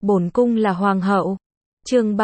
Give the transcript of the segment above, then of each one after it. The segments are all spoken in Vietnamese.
Bổn cung là hoàng hậu. Chương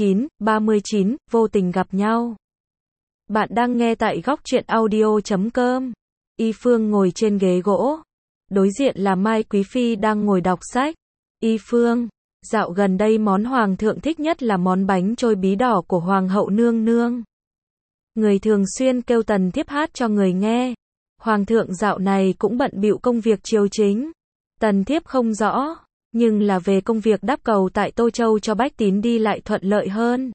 39, vô tình gặp nhau. Bạn đang nghe tại góc truyện audio.com. Y Phương ngồi trên ghế gỗ. Đối diện là Mai Quý Phi đang ngồi đọc sách. Y Phương, dạo gần đây món hoàng thượng thích nhất là món bánh trôi bí đỏ của hoàng hậu nương nương. Người thường xuyên kêu tần thiếp hát cho người nghe. Hoàng thượng dạo này cũng bận bịu công việc triều chính. Tần thiếp không rõ, nhưng là về công việc đắp cầu tại Tô Châu cho bách tín đi lại thuận lợi hơn.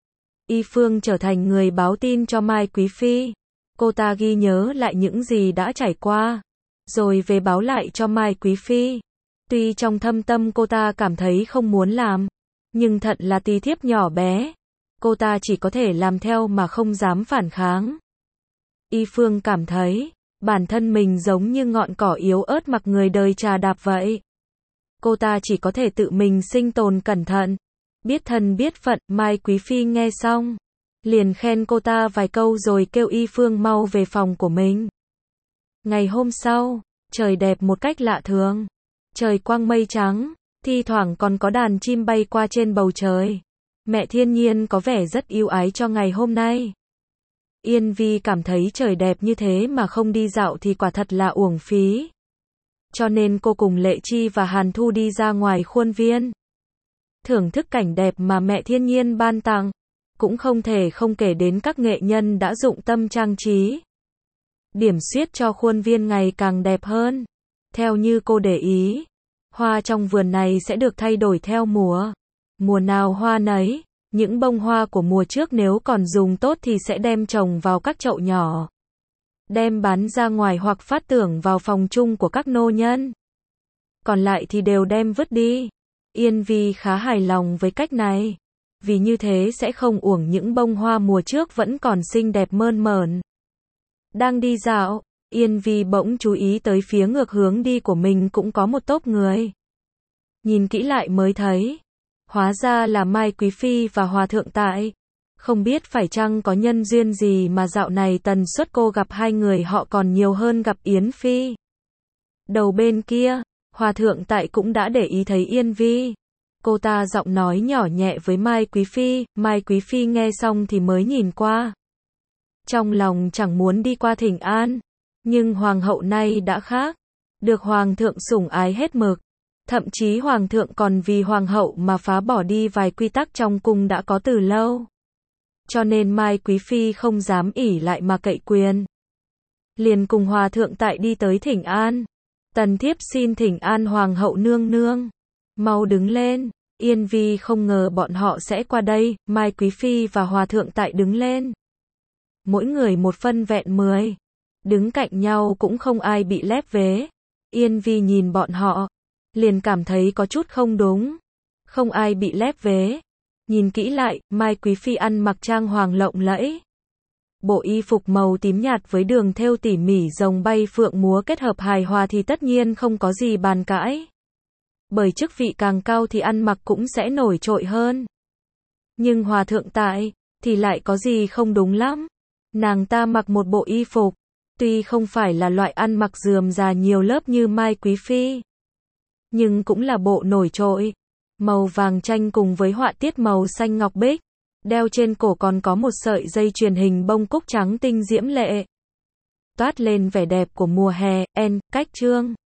Y Phương trở thành người báo tin cho Mai Quý Phi. Cô ta ghi nhớ lại những gì đã trải qua, rồi về báo lại cho Mai Quý Phi. Tuy trong thâm tâm cô ta cảm thấy không muốn làm, nhưng thật là tí thiếp nhỏ bé. Cô ta chỉ có thể làm theo mà không dám phản kháng. Y Phương cảm thấy, bản thân mình giống như ngọn cỏ yếu ớt mặc người đời chà đạp vậy. Cô ta chỉ có thể tự mình sinh tồn cẩn thận, biết thân biết phận. Mai Quý Phi nghe xong, liền khen cô ta vài câu rồi kêu Y Phương mau về phòng của mình. Ngày hôm sau, trời đẹp một cách lạ thường. Trời quang mây trắng, thi thoảng còn có đàn chim bay qua trên bầu trời. Mẹ thiên nhiên có vẻ rất yêu ái cho ngày hôm nay. Yên Vi cảm thấy trời đẹp như thế mà không đi dạo thì quả thật là uổng phí. Cho nên cô cùng Lệ Chi và Hàn Thu đi ra ngoài khuôn viên. Thưởng thức cảnh đẹp mà mẹ thiên nhiên ban tặng. Cũng không thể không kể đến các nghệ nhân đã dụng tâm trang trí. Điểm xuyết cho khuôn viên ngày càng đẹp hơn. Theo như cô để ý, hoa trong vườn này sẽ được thay đổi theo mùa. Mùa nào hoa nấy, những bông hoa của mùa trước nếu còn dùng tốt thì sẽ đem trồng vào các chậu nhỏ, đem bán ra ngoài hoặc phát tưởng vào phòng chung của các nô nhân. Còn lại thì đều đem vứt đi. Yên Vi khá hài lòng với cách này, vì như thế sẽ không uổng những bông hoa mùa trước vẫn còn xinh đẹp mơn mởn. Đang đi dạo, Yên Vi bỗng chú ý tới phía ngược hướng đi của mình cũng có một tốp người. Nhìn kỹ lại mới thấy, hóa ra là Mai Quý Phi và Hòa Thượng Tại. Không biết phải chăng có nhân duyên gì mà dạo này tần suất cô gặp hai người họ còn nhiều hơn gặp Yến Phi. Đầu bên kia, Hòa Thượng Tại cũng đã để ý thấy Yên Vi. Cô ta giọng nói nhỏ nhẹ với Mai Quý Phi. Mai Quý Phi nghe xong thì mới nhìn qua. Trong lòng chẳng muốn đi qua thỉnh an, nhưng hoàng hậu nay đã khác, được hoàng thượng sủng ái hết mực. Thậm chí hoàng thượng còn vì hoàng hậu mà phá bỏ đi vài quy tắc trong cung đã có từ lâu. Cho nên Mai Quý Phi không dám ỷ lại mà cậy quyền. Liền cùng Hòa Thượng Tại đi tới thỉnh an. Tần thiếp xin thỉnh an hoàng hậu nương nương. Mau đứng lên. Yên Vi không ngờ bọn họ sẽ qua đây. Mai Quý Phi và Hòa Thượng Tại đứng lên. Mỗi người một phân vẹn 10. Đứng cạnh nhau cũng không ai bị lép vế. Yên Vi nhìn bọn họ, liền cảm thấy có chút không đúng. Không ai bị lép vế. Nhìn kỹ lại, Mai Quý Phi ăn mặc trang hoàng lộng lẫy. Bộ y phục màu tím nhạt với đường thêu tỉ mỉ rồng bay phượng múa kết hợp hài hòa thì tất nhiên không có gì bàn cãi. Bởi chức vị càng cao thì ăn mặc cũng sẽ nổi trội hơn. Nhưng Hòa Thượng Tại thì lại có gì không đúng lắm. Nàng ta mặc một bộ y phục, tuy không phải là loại ăn mặc rườm rà nhiều lớp như Mai Quý Phi, nhưng cũng là bộ nổi trội. Màu vàng chanh cùng với họa tiết màu xanh ngọc bích. Đeo trên cổ còn có một sợi dây chuyền hình bông cúc trắng tinh diễm lệ. Toát lên vẻ đẹp của mùa hè. Cách chương